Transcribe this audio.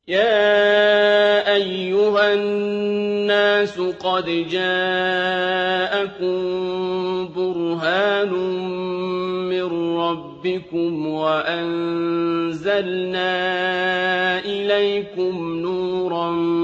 يَا أَيُّهَا النَّاسُ قَدْ جَاءَكُم بُرْهَانٌ مِّن رَّبِّكُمْ وَأَنزَلْنَا إِلَيْكُمْ نُورًا